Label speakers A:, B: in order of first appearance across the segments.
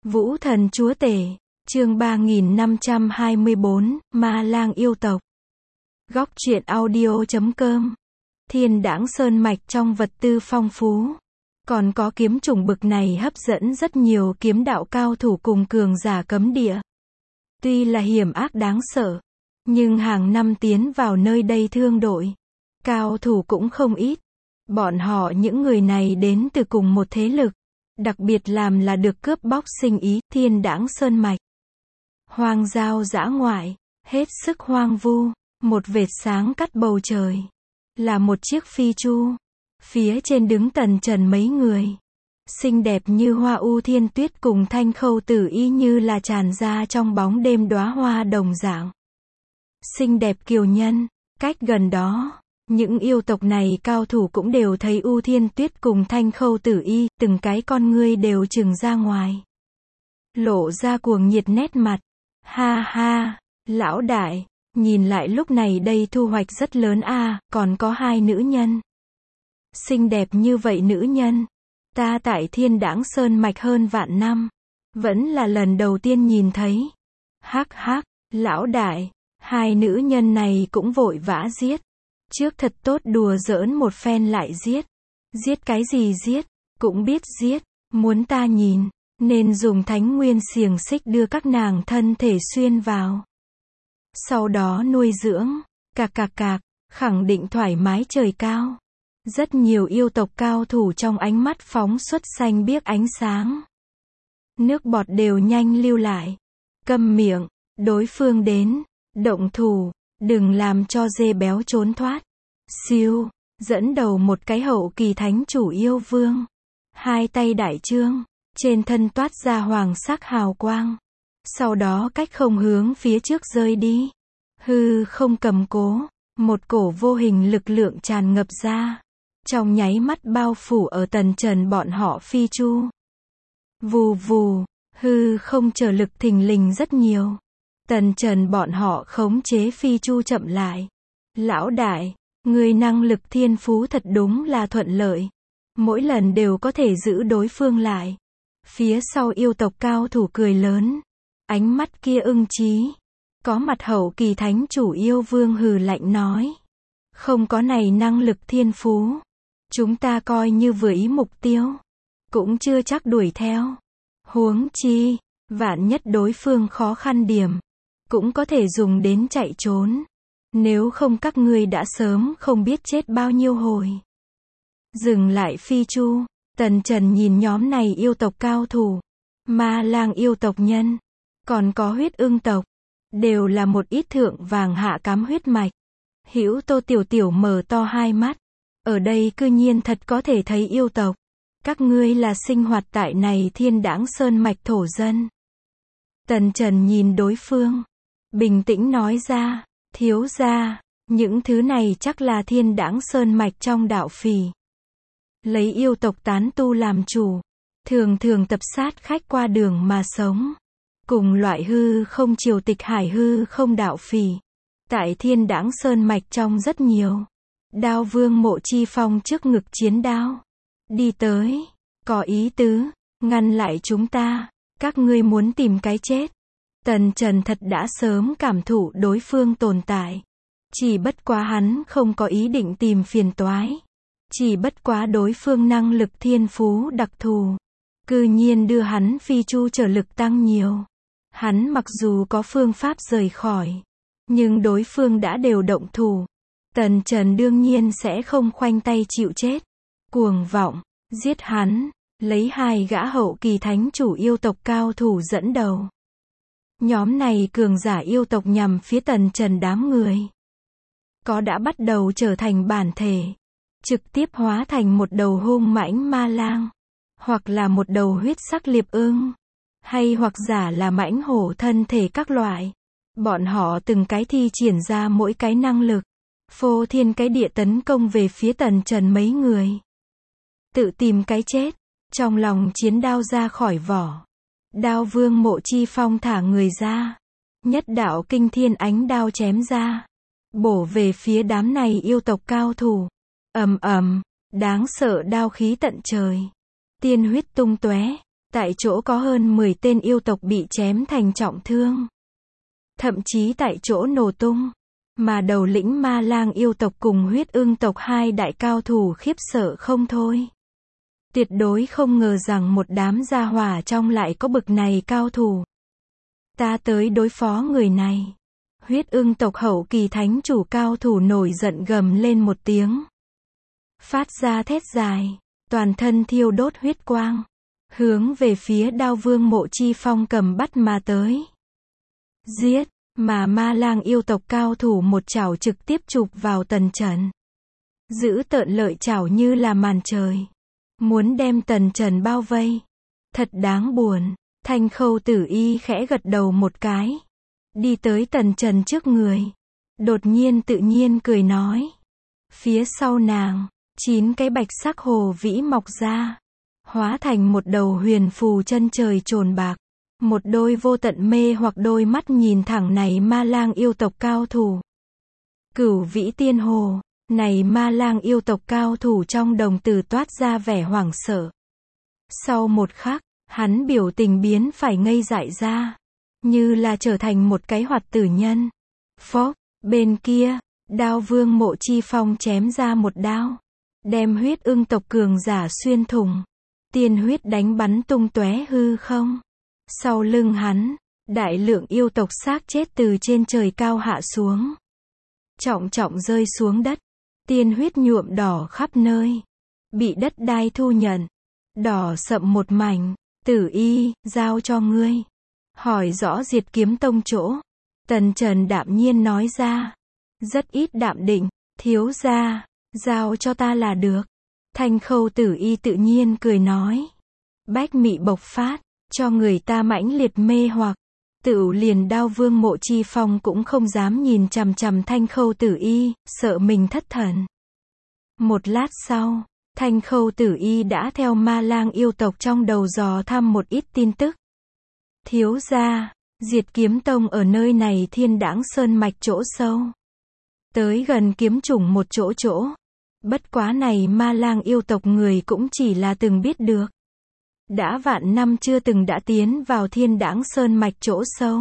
A: Vũ thần chúa tể, chương 3524, Ma lang yêu tộc. Góc truyện audio.com. Thiên đãng sơn mạch trong vật tư phong phú. Còn có kiếm chủng bực này hấp dẫn rất nhiều kiếm đạo cao thủ cùng cường giả cấm địa. Tuy là hiểm ác đáng sợ, nhưng hàng năm tiến vào nơi đây thương đội, cao thủ cũng không ít. Bọn họ những người này đến từ cùng một thế lực, đặc biệt làm là được cướp bóc sinh ý. Thiên đãng sơn mạch, hoang giao dã ngoại, hết sức hoang vu, một vệt sáng cắt bầu trời, là một chiếc phi chu, phía trên đứng Tần Trần mấy người, xinh đẹp như hoa u thiên tuyết cùng Thanh Khâu Tử Y như là tràn ra trong bóng đêm đóa hoa đồng dạng. Xinh đẹp kiều nhân, cách gần đó, những yêu tộc này cao thủ cũng đều thấy U Thiên Tuyết cùng Thanh Khâu Tử Y, từng cái con ngươi đều trừng ra ngoài, lộ ra cuồng nhiệt nét mặt. Ha ha, lão đại, nhìn lại lúc này đây thu hoạch rất lớn a, còn có hai nữ nhân. Xinh đẹp như vậy nữ nhân, ta tại Thiên Đãng Sơn mạch hơn vạn năm, vẫn là lần đầu tiên nhìn thấy. Hắc hắc, lão đại, hai nữ nhân này cũng vội vã giết. Trước thật tốt đùa giỡn một phen lại giết. Giết cái gì giết, cũng biết giết, muốn ta nhìn, nên dùng thánh nguyên xiềng xích đưa các nàng thân thể xuyên vào. Sau đó nuôi dưỡng, cạc, khẳng định thoải mái trời cao. Rất nhiều yêu tộc cao thủ trong ánh mắt phóng xuất xanh biếc ánh sáng. Nước bọt đều nhanh lưu lại. Câm miệng, đối phương đến, động thủ, đừng làm cho dê béo trốn thoát. Siêu, dẫn đầu một cái hậu kỳ thánh chủ yêu vương. Hai tay đại trương, trên thân toát ra hoàng sắc hào quang. Sau đó cách không hướng phía trước rơi đi. Hư không cầm cố, một cổ vô hình lực lượng tràn ngập ra. Trong nháy mắt bao phủ ở Tần Trần bọn họ phi chu. Vù vù, hư không trở lực thình lình rất nhiều. Tần Trần bọn họ khống chế phi chu chậm lại. Lão đại, người năng lực thiên phú thật đúng là thuận lợi. Mỗi lần đều có thể giữ đối phương lại. Phía sau yêu tộc cao thủ cười lớn. Ánh mắt kia ưng chí. Có mặt hậu kỳ thánh chủ yêu vương hừ lạnh nói. Không có này năng lực thiên phú, chúng ta coi như vừa ý mục tiêu, cũng chưa chắc đuổi theo. Huống chi, vạn nhất đối phương khó khăn điểm, cũng có thể dùng đến chạy trốn. Nếu không các ngươi đã sớm không biết chết bao nhiêu hồi. Dừng lại phi chu, Tần Trần nhìn nhóm này yêu tộc cao thủ, ma lang yêu tộc nhân, còn có huyết ưng tộc, đều là một ít thượng vàng hạ cám huyết mạch. Hữu Tô Tiểu Tiểu mở to hai mắt, ở đây cư nhiên thật có thể thấy yêu tộc. Các ngươi là sinh hoạt tại này Thiên Đãng Sơn mạch thổ dân. Tần Trần nhìn đối phương, bình tĩnh nói ra, thiếu gia, những thứ này chắc là Thiên Đãng Sơn mạch trong đạo phỉ. Lấy yêu tộc tán tu làm chủ, thường tập sát khách qua đường mà sống. Cùng loại hư không triều tịch hải hư không đạo phỉ, tại Thiên Đãng Sơn mạch trong rất nhiều. Đao vương Mộ Chi Phong trước ngực chiến đao, đi tới, có ý tứ, ngăn lại chúng ta, các ngươi muốn tìm cái chết. Tần Trần thật đã sớm cảm thụ đối phương tồn tại, chỉ bất quá hắn không có ý định tìm phiền toái, chỉ bất quá đối phương năng lực thiên phú đặc thù, cư nhiên đưa hắn phi chu trở lực tăng nhiều. Hắn mặc dù có phương pháp rời khỏi, nhưng đối phương đã đều động thủ. Tần Trần đương nhiên sẽ không khoanh tay chịu chết. Cuồng vọng, giết hắn, lấy hai gã hậu kỳ thánh chủ yêu tộc cao thủ dẫn đầu. Nhóm này cường giả yêu tộc nhằm phía Tần Trần đám người. Có đã bắt đầu trở thành bản thể, trực tiếp hóa thành một đầu hung mãnh ma lang, hoặc là một đầu huyết sắc liệp ưng, hay hoặc giả là mãnh hổ thân thể các loại. Bọn họ từng cái thi triển ra mỗi cái năng lực, phô thiên cái địa tấn công về phía Tần Trần mấy người. Tự tìm cái chết, trong lòng chiến đao ra khỏi vỏ. Đao vương Mộ Chi Phong thả người ra, nhất đạo kinh thiên ánh đao chém ra, bổ về phía đám này yêu tộc cao thủ. Ầm ầm, đáng sợ đao khí tận trời, tiên huyết tung tóe, Tại chỗ có hơn 10 tên yêu tộc bị chém thành trọng thương. Thậm chí tại chỗ nổ tung. Mà đầu lĩnh Ma Lang yêu tộc cùng Huyết Ưng tộc hai đại cao thủ khiếp sợ không thôi. Tuyệt đối không ngờ rằng một đám gia hỏa trong lại có bực này cao thủ. Ta tới đối phó người này. Huyết Ưng tộc hậu kỳ thánh chủ cao thủ nổi giận gầm lên một tiếng. Phát ra thét dài, toàn thân thiêu đốt huyết quang. Hướng về phía Đao Vương Mộ Chi Phong cầm bắt mà tới. Giết, mà Ma Lang yêu tộc cao thủ một chảo trực tiếp chụp vào Tần Trần. Giữ tợn lợi chảo như là màn trời. Muốn đem Tần Trần bao vây. Thật đáng buồn. Thanh Khâu Tử Y khẽ gật đầu một cái. Đi tới Tần Trần trước người. Đột nhiên tự nhiên cười nói. Phía sau nàng, 9 cái bạch sắc hồ vĩ mọc ra. Hóa thành một đầu huyền phù chân trời trồn bạc. Một đôi vô tận mê hoặc đôi mắt nhìn thẳng này Ma Lang yêu tộc cao thủ. Cửu vĩ tiên hồ. Này Ma Lang yêu tộc cao thủ trong đồng tử toát ra vẻ hoảng sợ. Sau một khắc, hắn biểu tình biến phải ngây dại ra. Như là trở thành một cái hoạt tử nhân. Phốc, bên kia, Đao Vương Mộ Chi Phong chém ra một đao. Đem Huyết Ưng tộc cường giả xuyên thủng. Tiên huyết đánh bắn tung tóe hư không. Sau lưng hắn, đại lượng yêu tộc xác chết từ trên trời cao hạ xuống. Trọng trọng rơi xuống đất. Tiên huyết nhuộm đỏ khắp nơi. Bị đất đai thu nhận. Đỏ sậm một mảnh. Tử Y, giao cho ngươi. Hỏi rõ Diệt Kiếm Tông chỗ. Tần Trần đạm nhiên nói ra. Rất ít đạm định. Thiếu gia, giao cho ta là được. Thanh Khâu Tử Y tự nhiên cười nói. Bách mị bộc phát. Cho người ta mãnh liệt mê hoặc. Tựu liền Đao Vương Mộ Chi Phong cũng không dám nhìn chằm chằm Thanh Khâu Tử Y, sợ mình thất thần. Một lát sau, Thanh Khâu Tử Y đã theo Ma Lang yêu tộc trong đầu dò thăm một ít tin tức. Thiếu gia, Diệt Kiếm Tông ở nơi này Thiên Đãng Sơn mạch chỗ sâu. Tới gần kiếm chủng một chỗ. Bất quá này Ma Lang yêu tộc người cũng chỉ là từng biết được. Đã vạn năm chưa từng đã tiến vào Thiên Đãng Sơn mạch chỗ sâu.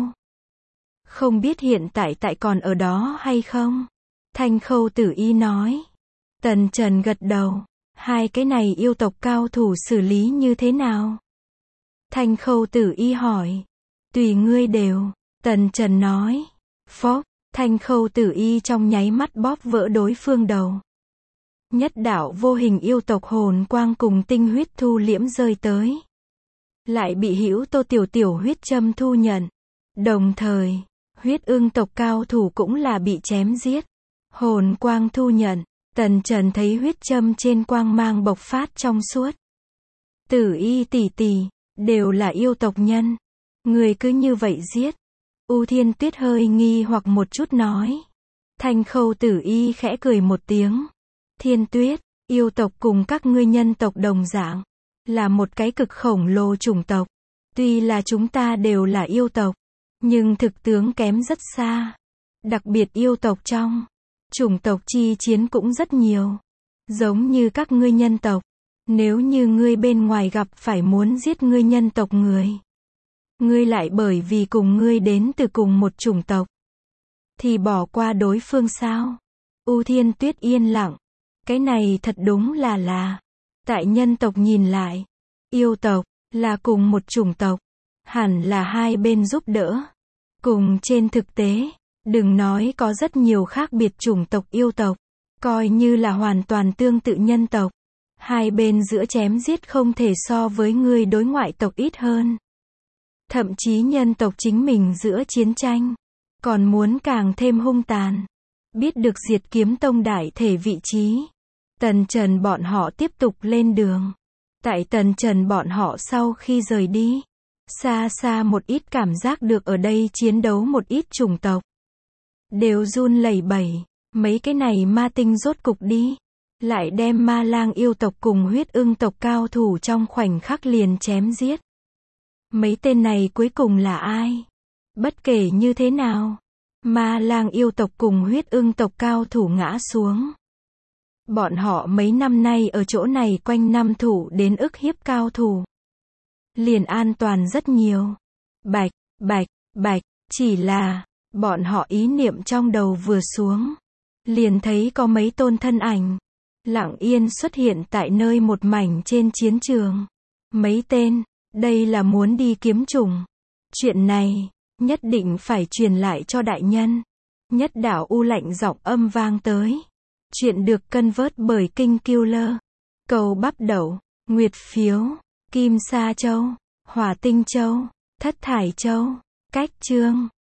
A: Không biết hiện tại còn ở đó hay không? Thanh Khâu Tử Y nói. Tần Trần gật đầu. Hai cái này yêu tộc cao thủ xử lý như thế nào? Thanh Khâu Tử Y hỏi. Tùy ngươi đều. Tần Trần nói. Phốc, Thanh Khâu Tử Y trong nháy mắt bóp vỡ đối phương đầu. Nhất đạo vô hình yêu tộc hồn quang cùng tinh huyết thu liễm rơi tới. Lại bị Hữu Tô tiểu huyết châm thu nhận. Đồng thời, Huyết Ưng tộc cao thủ cũng là bị chém giết. Hồn quang thu nhận. Tần Trần thấy huyết châm trên quang mang bộc phát trong suốt. Tử Y tỷ tỷ, đều là yêu tộc nhân. Người cứ như vậy giết. U Thiên Tuyết hơi nghi hoặc một chút nói. Thanh Khâu Tử Y khẽ cười một tiếng. Thiên Tuyết, yêu tộc cùng các ngươi nhân tộc đồng dạng. Là một cái cực khổng lồ chủng tộc. Tuy là chúng ta đều là yêu tộc. Nhưng thực tướng kém rất xa. Đặc biệt yêu tộc trong. Chủng tộc chi chiến cũng rất nhiều. Giống như các ngươi nhân tộc. Nếu như ngươi bên ngoài gặp phải muốn giết ngươi nhân tộc người. Ngươi lại bởi vì cùng ngươi đến từ cùng một chủng tộc. Thì bỏ qua đối phương sao? U Thiên Tuyết yên lặng. Cái này thật đúng là. Tại nhân tộc nhìn lại. Yêu tộc, là cùng một chủng tộc. Hẳn là hai bên giúp đỡ. Cùng trên thực tế. Đừng nói có rất nhiều khác biệt chủng tộc yêu tộc. Coi như là hoàn toàn tương tự nhân tộc. Hai bên giữa chém giết không thể so với người đối ngoại tộc ít hơn. Thậm chí nhân tộc chính mình giữa chiến tranh. Còn muốn càng thêm hung tàn. Biết được Diệt Kiếm Tông đại thể vị trí. Tần Trần bọn họ tiếp tục lên đường. Tại Tần Trần bọn họ sau khi rời đi. Xa xa một ít cảm giác được ở đây chiến đấu một ít chủng tộc. Đều run lẩy bẩy. Mấy cái này ma tinh rốt cục đi. Lại đem Ma Lang yêu tộc cùng Huyết Ưng tộc cao thủ trong khoảnh khắc liền chém giết. Mấy tên này cuối cùng là ai? Bất kể như thế nào. Ma Lang yêu tộc cùng Huyết Ưng tộc cao thủ ngã xuống. Bọn họ mấy năm nay ở chỗ này quanh năm thủ đến ức hiếp cao thủ. liền an toàn rất nhiều. Bạch, bạch, bạch, chỉ là, bọn họ ý niệm trong đầu vừa xuống, liền thấy có mấy tôn thân ảnh, lặng yên xuất hiện tại nơi một mảnh trên chiến trường. Mấy tên, đây là muốn đi kiếm chủng. Chuyện này, nhất định phải truyền lại cho đại nhân. Nhất đảo U lạnh giọng âm vang tới. Chuyện được cân vớt bởi Kinh Killer. Cầu bắp đậu, nguyệt phiếu, kim sa châu, hỏa tinh châu, thất thải châu, cách chương.